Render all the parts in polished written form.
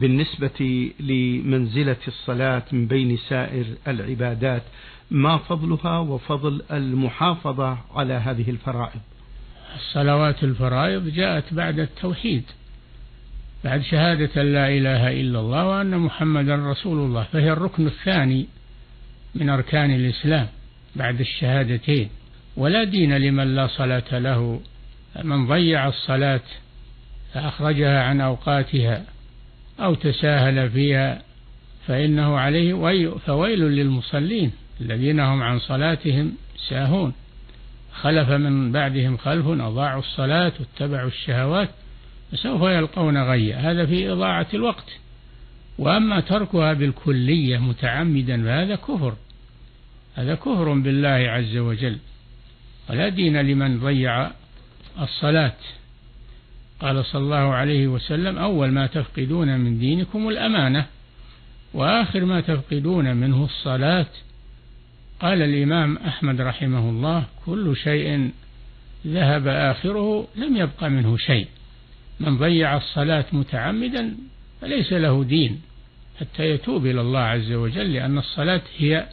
بالنسبة لمنزلة الصلاة من بين سائر العبادات، ما فضلها وفضل المحافظة على هذه الفرائض؟ الصلوات الفرائض جاءت بعد التوحيد، بعد شهادة لا إله إلا الله وأن محمدا رسول الله، فهي الركن الثاني من أركان الإسلام بعد الشهادتين. ولا دين لمن لا صلاة له. من ضيع الصلاة فأخرجها عن أوقاتها أو تساهل فيها فإنه عليه فويل للمصلين الذين هم عن صلاتهم ساهون. خلف من بعدهم خلف أضاعوا الصلاة واتبعوا الشهوات فسوف يلقون غيا. هذا في إضاعة الوقت. وأما تركها بالكلية متعمدا فهذا كفر، هذا كفر بالله عز وجل. ولا دين لمن ضيع الصلاة. قال صلى الله عليه وسلم: أول ما تفقدون من دينكم الأمانة، وآخر ما تفقدون منه الصلاة. قال الإمام أحمد رحمه الله: كل شيء ذهب آخره لم يبق منه شيء. من ضيع الصلاة متعمدا فليس له دين حتى يتوب إلى الله عز وجل، لأن الصلاة هي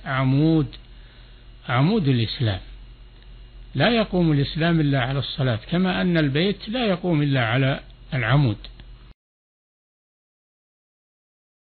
عمود الإسلام. لا يقوم الإسلام إلا على الصلاة، كما أن البيت لا يقوم إلا على العمود.